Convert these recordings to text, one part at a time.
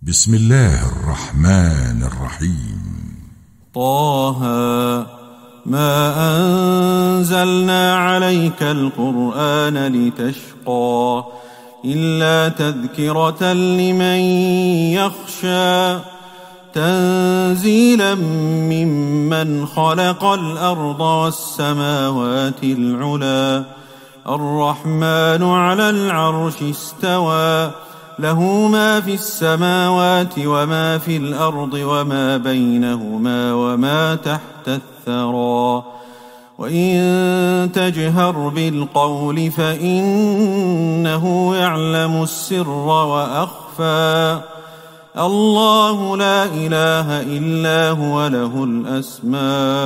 بسم الله الرحمن الرحيم. طه ما أنزلنا عليك القرآن لتشقى إلا تذكرة لمن يخشى تنزيلا ممن خلق الأرض والسماوات العلى الرحمن على العرش استوى له ما في السماوات وما في الأرض وما بينهما وما تحت الثرى وإن تجهر بالقول فإنه يعلم السر وأخفى الله لا إله إلا هو له الأسماء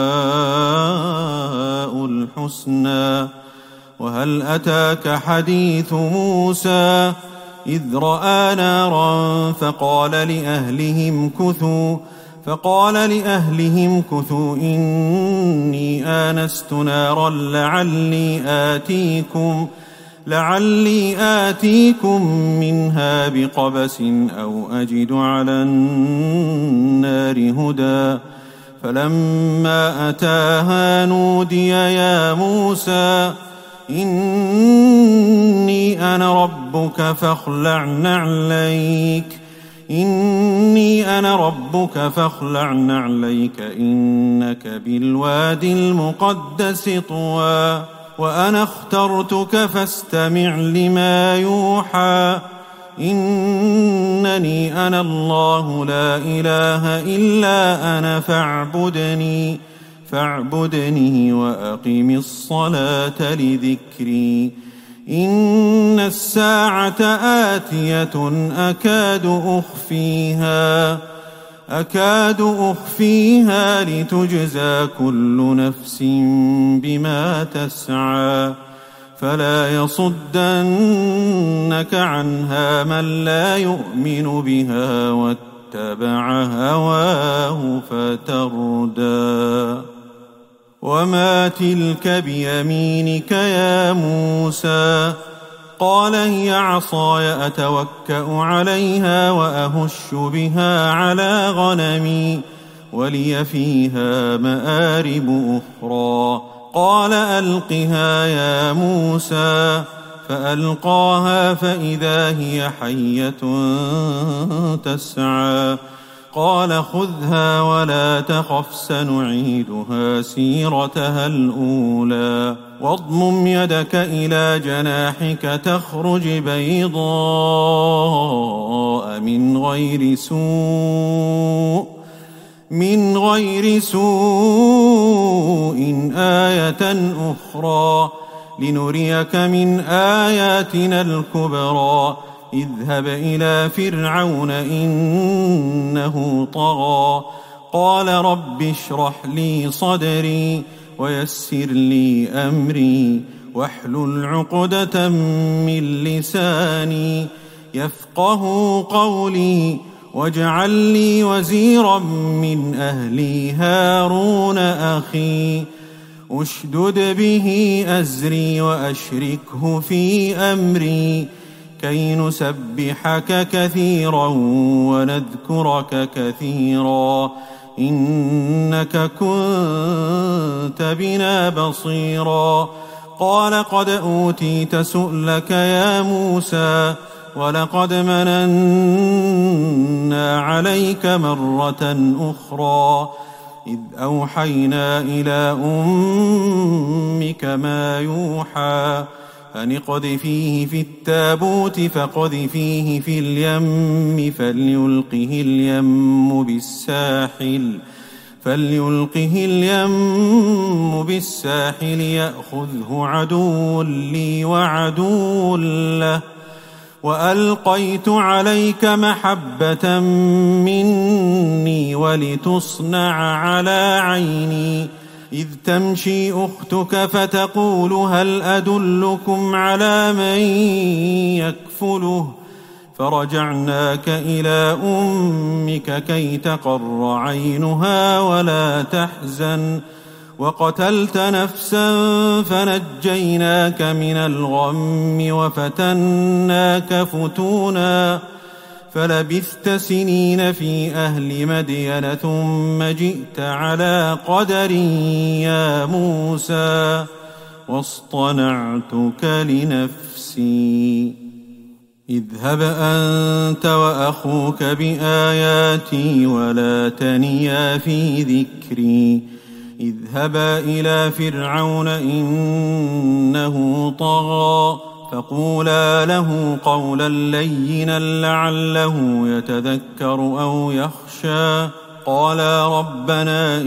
الحسنى وهل أتاك حديث موسى إذ رأى نارا فقال لأهلهم كثوا إني آنست نارا لعلي آتيكم منها بقبس أو أجد على النار هدى فلما أتاها نودي يا موسى إني أنا ربك فاخلع نعليك إنك بالوادي المقدس طوى وأنا اخترتك فاستمع لما يوحى إنني أنا الله لا إله إلا أنا فاعبدني وأقم الصلاة لذكري إن الساعة آتية أكاد أخفيها لتجزى كل نفس بما تسعى فلا يصدنك عنها من لا يؤمن بها واتبع هواه فتردى وما تلك بيمينك يا موسى قال هي عصاي أتوكأ عليها وأهش بها على غنمي ولي فيها مآرب أخرى قال ألقها يا موسى فألقاها فإذا هي حية تسعى قال خذها ولا تخف سنعيدها سيرتها الأولى واضمم يدك إلى جناحك تخرج بيضاء من غير سوء آية أخرى لنريك من آياتنا الكبرى اذهب إلى فرعون إنه طغى قال رب اشرح لي صدري ويسر لي أمري واحلل عقدة من لساني يفقه قولي واجعل لي وزيرا من أهلي هارون أخي أشدد به أزري وأشركه في أمري كي نسبحك كثيرا ونذكرك كثيرا إنك كنت بنا بصيرا قال قد أوتيت سؤلك يا موسى ولقد مننا عليك مرة أخرى إذ أوحينا إلى أمك ما يوحى أن اقذفيه في التابوت فاقذفيه في اليم فليلقه اليم بالساحل يأخذه عدو لي وعدو له وألقيت عليك محبة مني ولتصنع على عيني إذ تمشي أختك فتقول هل أدلكم على من يكفله فرجعناك إلى أمك كي تقر عينها ولا تحزن وقتلت نفسا فنجيناك من الغم وفتناك فتونا فلبثت سنين في أهل مدين ثم جئت على قدر يا موسى واصطنعتك لنفسي اذهب أنت وأخوك بآياتي ولا تنيا في ذكري اذهبا إلى فرعون إنه طغى فقولا له قولا لينا لعله يتذكر أو يخشى قالا ربنا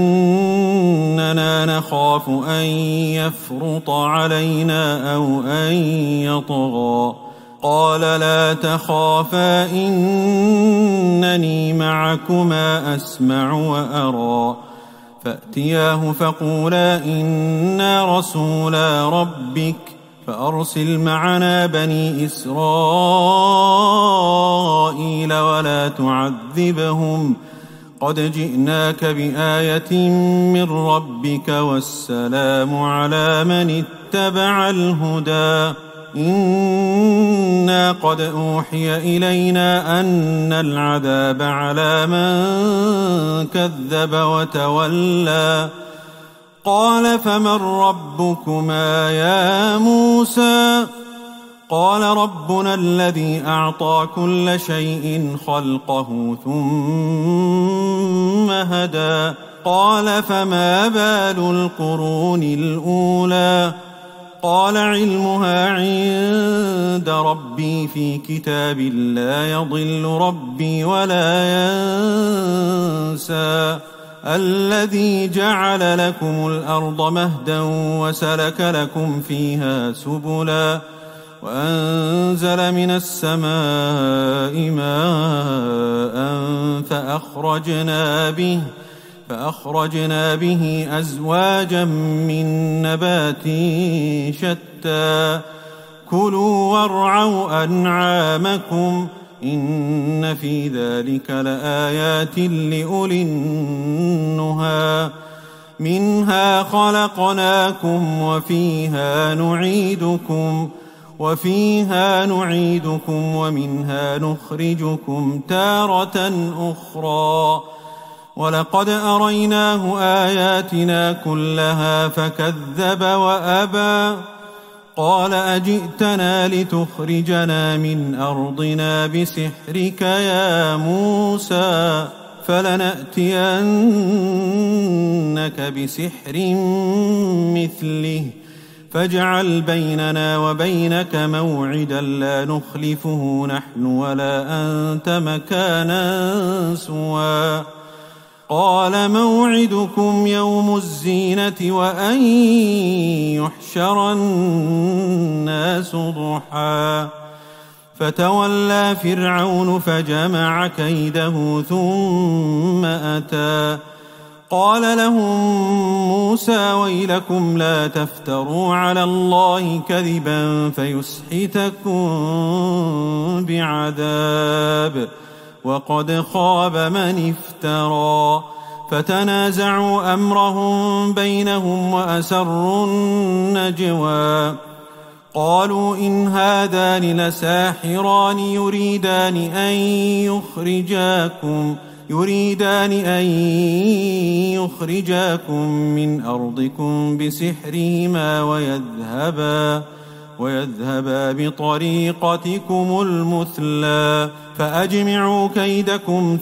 إننا نخاف أن يفرط علينا أو أن يطغى قال لا تخافا إنني معكما أسمع وأرى فأتياه فقولا إنا رسولا ربك فأرسل معنا بني إسرائيل ولا تعذبهم قد جئناك بآية من ربك والسلام على من اتبع الهدى إنا قد أوحي إلينا أن العذاب على من كذب وتولى قال فمن ربكما يا موسى قال ربنا الذي أعطى كل شيء خلقه ثم هدى قال فما بال القرون الأولى قال علمها عند ربي في كتاب لا يضل ربي ولا ينسى الذي جعل لكم الأرض مهدا وسلك لكم فيها سبلا وأنزل من السماء ماء فأخرجنا به أزواجا من نبات شتى كلوا وارعوا أنعامكم إن في ذلك لآيات لأولي النهى منها خلقناكم وفيها نعيدكم ومنها نخرجكم تارة أخرى ولقد أريناه آياتنا كلها فكذب وأبى قال أجئتنا لتخرجنا من أرضنا بسحرك يا موسى فلنأتينك بسحر مثله فاجعل بيننا وبينك موعدا لا نخلفه نحن ولا أنت مكانا سوى قال موعدكم يوم الزينة وأن يحشر الناس ضحى فتولى فرعون فجمع كيده ثم أتى قال لهم موسى ويلكم لا تفتروا على الله كذبا فيسحتكم بعذاب وقد خاب من افترى فتنازعوا أمرهم بينهم وأسروا النجوى قالوا إن هذان لساحران يريدان أن يخرجاكم من أرضكم بسحرهما ويذهبا بطريقتكم المثلى فأجمعوا كيدكم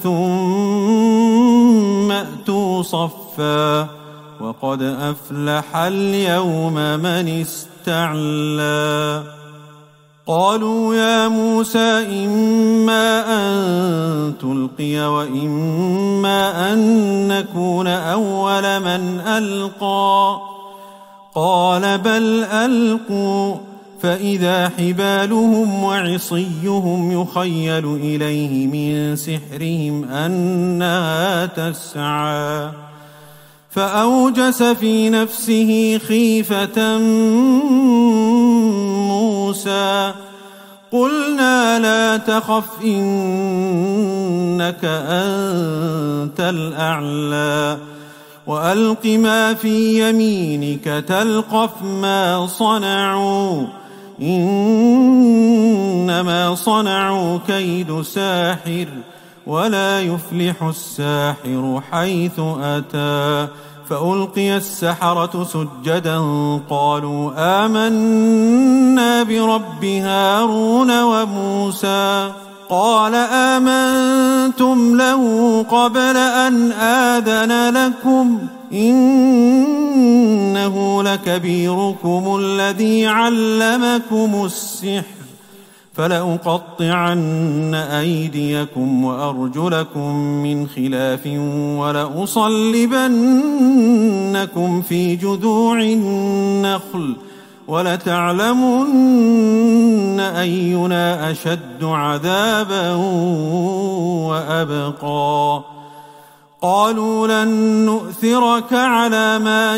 ثم أتوا صفا وقد أفلح اليوم من استعلى قالوا يا موسى إما أن تلقي وإما أن نكون أول من ألقى قال بل ألقوا فإذا حبالهم وعصيهم يخيل إليه من سحرهم أنها تسعى فأوجس في نفسه خيفة موسى قلنا لا تخف إنك أنت الأعلى وألق ما في يمينك تلقف ما صنعوا إنما صنعوا كيد ساحر ولا يفلح الساحر حيث أتى. فألقي السحرة سجدا قالوا آمنا برب هارون وموسى. قال آمنتم له قبل أن آذن لكم إنه لكبيركم الذي علمكم السحر فلأقطعن أيديكم وأرجلكم من خلاف ولأصلبنكم في جذوع النخل ولتعلمن أينا أشد عذابا وأبقى. قالوا لن نؤثرك على ما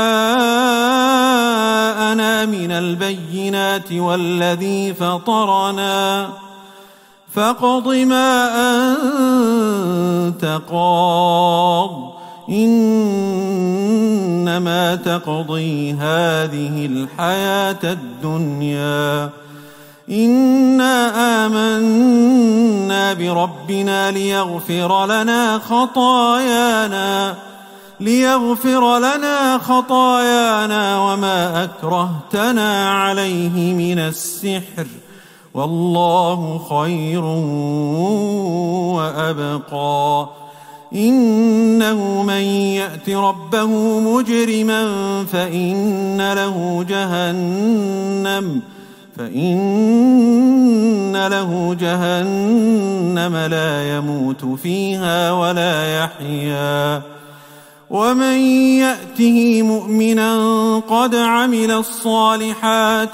جاءنا من البينات والذي فطرنا فاقض ما أنت قاض إنما تقضي هذه الحياة الدنيا. إنا آمنا بربنا ليغفر لنا خطايانا وما أكرهتنا عليه من السحر والله خير وأبقى. إنه من يأت ربه مجرما فإن له جهنم لا يموت فيها ولا يحيا. ومن يأته مؤمنا قد عمل الصالحات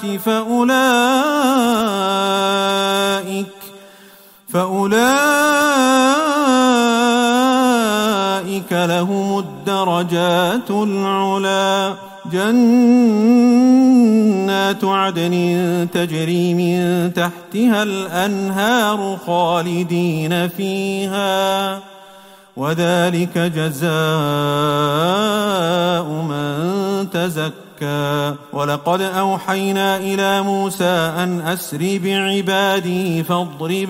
فأولئك لهم الدرجات العلى. جنات عدن تجري من تحتها الأنهار خالدين فيها وذلك جزاء من تزكى. ولقد أوحينا إلى موسى أن أسر بعبادي فاضرب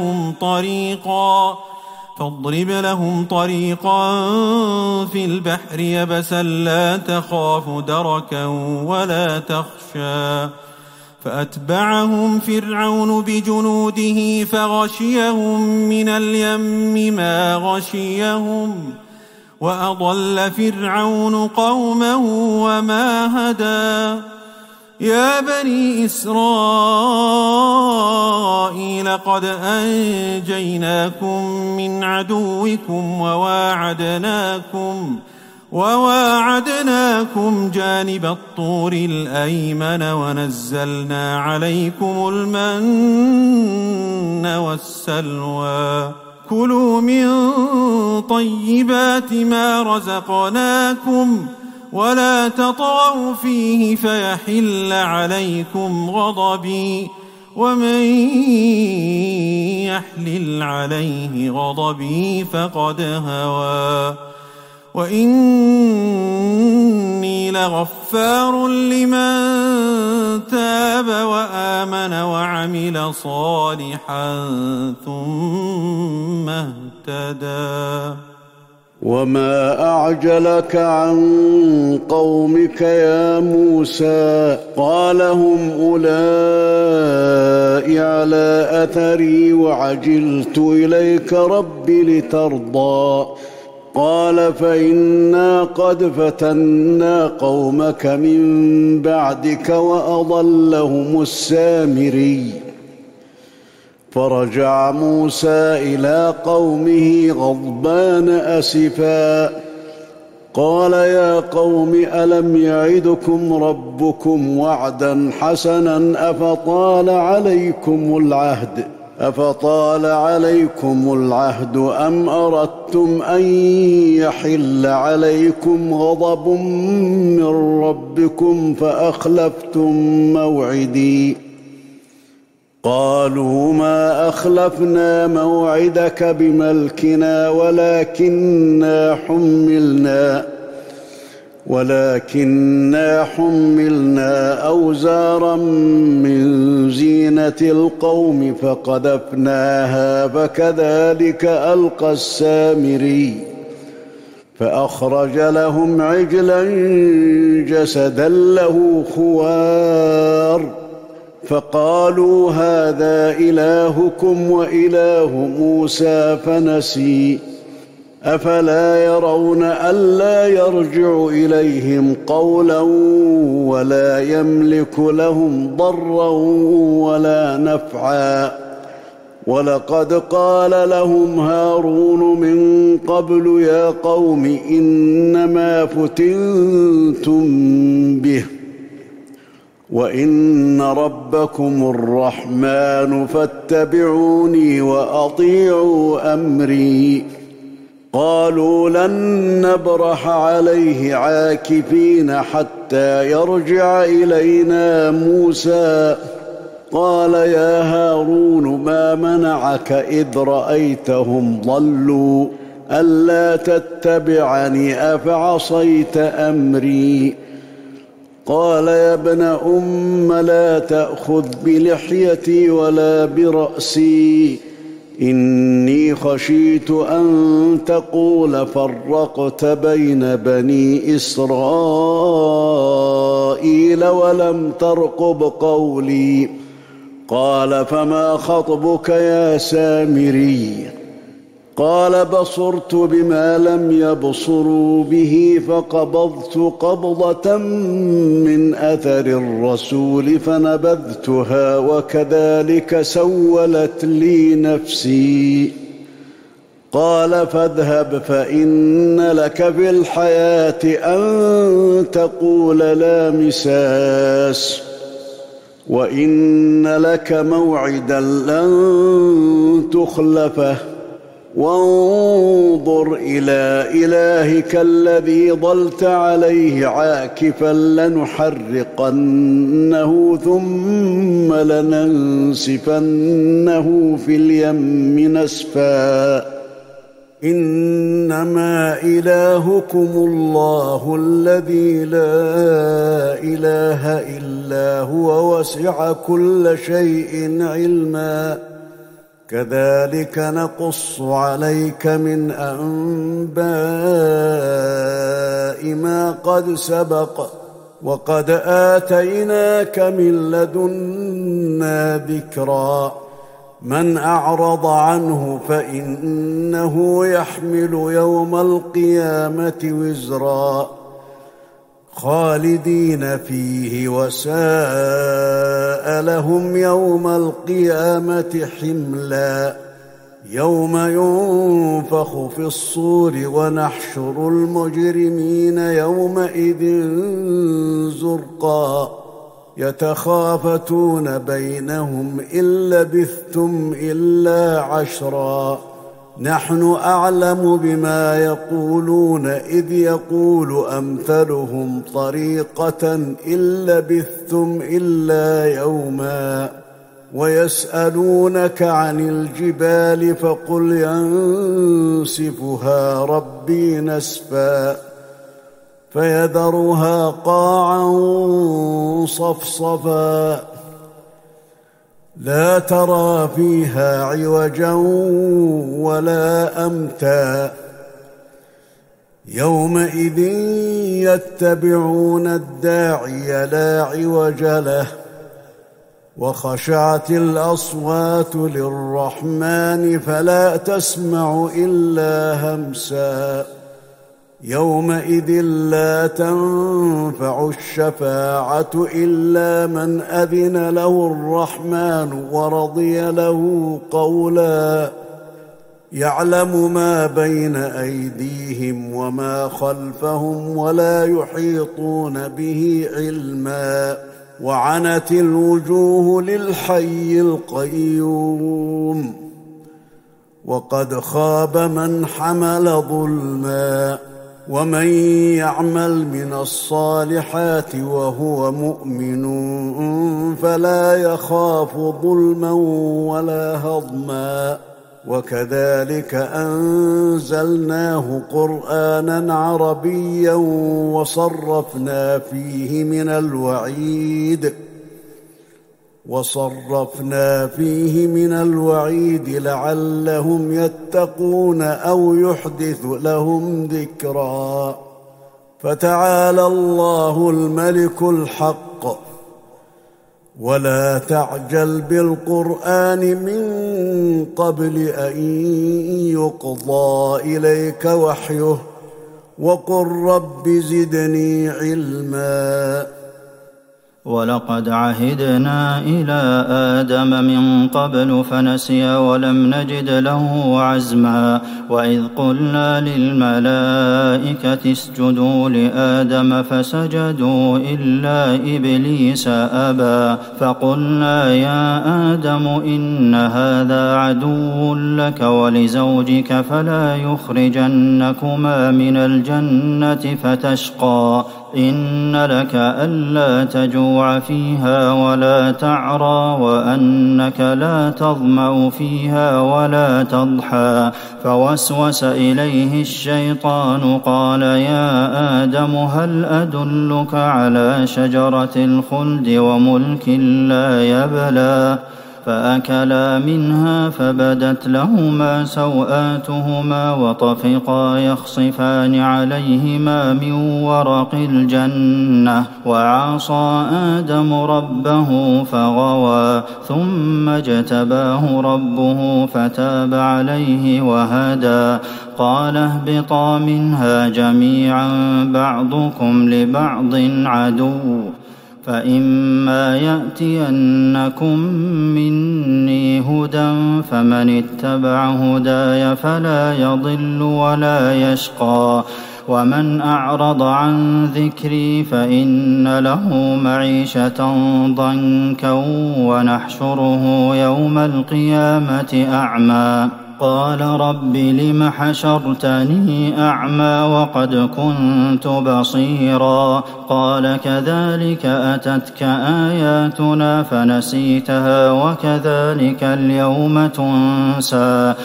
لهم طريقا في البحر يبسا لا تخاف دركا ولا تخشى. فأتبعهم فرعون بجنوده فغشيهم من اليم ما غشيهم وأضل فرعون قومه وما هدى. يا بني إسرائيل قد أنجيناكم من عدوكم وواعدناكم جانب الطور الأيمن ونزلنا عليكم المن والسلوى. كلوا من طيبات ما رزقناكم ولا تطغوا فيه فيحل عليكم غضبي ومن يحلل عليه غضبي فقد هوى. وإني لغفار لمن تاب وآمن وعمل صالحا ثم اهتدى. وما أعجلك عن قومك يا موسى؟ قال هم أولئك على أثري وعجلت إليك رب لترضى. قال فإنا قد فتنا قومك من بعدك وأضلهم السامري. فرجع موسى إلى قومه غضبان أسفا قال يا قوم ألم يعدكم ربكم وعدا حسنا أفطال عليكم العهد أم أردتم أن يحل عليكم غضب من ربكم فأخلفتم موعدي؟ قالوا ما أخلفنا موعدك بملكنا ولكننا حملنا أوزارا من زينة القوم فقذفناها فكذلك ألقى السامري فأخرج لهم عجلا جسدا له خوار فقالوا هذا إلهكم وإله موسى فنسي أفلا يرون ألا يرجع إليهم قولا ولا يملك لهم ضرا ولا نفعا ولقد قال لهم هارون من قبل يا قوم إنما فتنتم به وإن ربكم الرحمن فاتبعوني وأطيعوا أمري قالوا لن نبرح عليه عاكفين حتى يرجع إلينا موسى قال يا هارون ما منعك إذ رأيتهم ضلوا ألا تتبعني أفعصيت أمري قال يا ابن أم لا تأخذ بلحيتي ولا برأسي إني خشيت أن تقول فرقت بين بني إسرائيل ولم ترقب قولي قال فما خطبك يا سامري قال بصرت بما لم يبصروا به فقبضت قبضة من أثر الرسول فنبذتها وكذلك سولت لي نفسي قال فاذهب فإن لك في الحياة أن تقول لا مساس وإن لك موعدا لن تخلفه وانظر إلى إلهك الذي ظلت عليه عاكفا لنحرقنه ثم لننسفنه في اليم نسفا إنما إلهكم الله الذي لا إله إلا هو وسع كل شيء علما كذلك نقص عليك من أنباء ما قد سبق وقد آتيناك من لدنا ذكرا من أعرض عنه فإنه يحمل يوم القيامة وزرا خالدين فيه وساء لهم يوم القيامة حملا يوم ينفخ في الصور ونحشر المجرمين يومئذ زرقا يتخافتون بينهم إن لبثتم إلا عشرا نحن أعلم بما يقولون إذ يقول أمثلهم طريقة إن لبثتم إلا يوما ويسألونك عن الجبال فقل ينسفها ربي نسفا فيذرها قاعا صفصفا لا ترى فيها عوجا ولا أمتا يومئذ يتبعون الداعي لا عوج له وخشعت الأصوات للرحمن فلا تسمع إلا همسا يومئذ لا تنفع الشفاعة إلا من أذن له الرحمن ورضي له قولا يعلم ما بين أيديهم وما خلفهم ولا يحيطون به علما وعنت الوجوه للحي القيوم وقد خاب من حمل ظلما ومن يعمل من الصالحات وهو مؤمن فلا يخاف ظلما ولا هضما وكذلك أنزلناه قرآنا عربيا وصرفنا فيه من الوعيد لعلهم يتقون أو يحدث لهم ذكرا. فتعالى الله الملك الحق، ولا تعجل بالقرآن من قبل أن يقضى إليك وحيه، وقل رب زدني علما. ولقد عهدنا إلى آدم من قبل فنسي ولم نجد له عزما. وإذ قلنا للملائكة اسجدوا لآدم فسجدوا إلا إبليس أبى. فقلنا يا آدم إن هذا عدو لك ولزوجك فلا يخرجنكما من الجنة فتشقى. إن لك ألا تجوع فيها ولا تعرى وأنك لا تظمأ فيها ولا تضحى. فوسوس إليه الشيطان قال يا آدم هل أدلك على شجرة الخلد وملك لا يبلى. فأكلا منها فبدت لهما سوآتهما وطفقا يخصفان عليهما من ورق الجنة. وعصى آدم ربه فغوى ثم اجتباه ربه فتاب عليه وهدى. قال اهبطا منها جميعا بعضكم لبعض عدو، فإما يأتينكم مني هدى فمن اتبع هداي فلا يضل ولا يشقى. ومن أعرض عن ذكري فإن له معيشة ضنكا ونحشره يوم القيامة أعمى. قال رب لم حشرتني أعمى وقد كنت بصيرا. قال كذلك أتتك آياتنا فنسيتها وكذلك اليوم تنسى.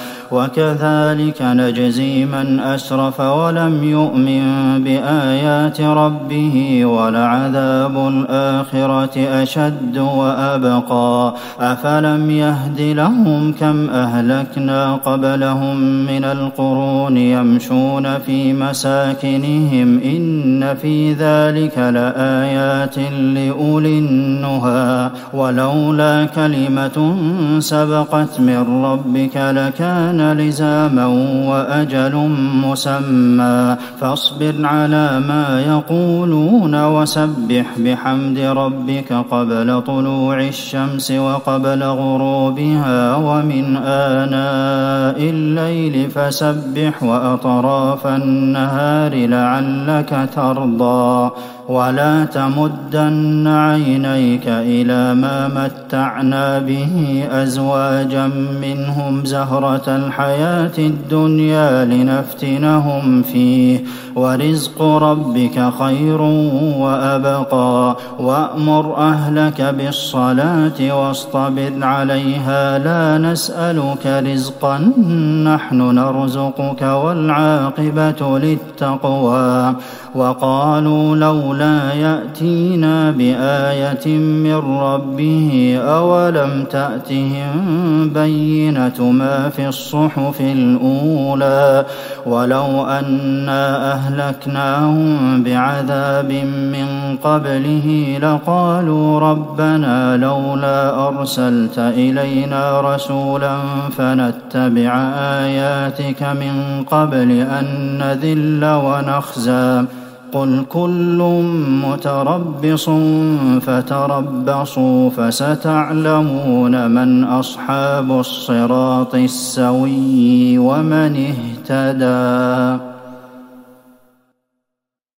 وكذلك نجزي من أسرف ولم يؤمن بآيات ربه ولعذاب الآخرة أشد وأبقى. أفلم يهد لهم كم أهلكنا قبلهم من القرون يمشون في مساكنهم إن في ذلك لآيات لأولي النهى. ولولا كلمة سبقت من ربك لكان لزاما وأجل مسمى. فاصبر على ما يقولون وسبح بحمد ربك قبل طلوع الشمس وقبل غروبها ومن آناء الليل فسبح وأطراف النهار لعلك ترضى. ولا تمدن عينيك إلى ما متعنا به أزواجا منهم زهرة الحياة الدنيا لنفتنهم فيه ورزق ربك خير وأبقى. وأمر أهلك بالصلاة واصطبر عليها لا نسألك رزقا نحن نرزقك والعاقبة للتقوى. وقالوا لولا يأتينا بآية من ربه أولم تأتهم بينة ما في الصحف الأولى. ولو أنا أهلكناهم بعذاب من قبله لقالوا ربنا لولا أرسلت إلينا رسولا فنتبع آياتك من قبل أن نذل ونخزى. قل كل متربص فتربصوا فستعلمون من أصحاب الصراط السوي ومن اهتدى.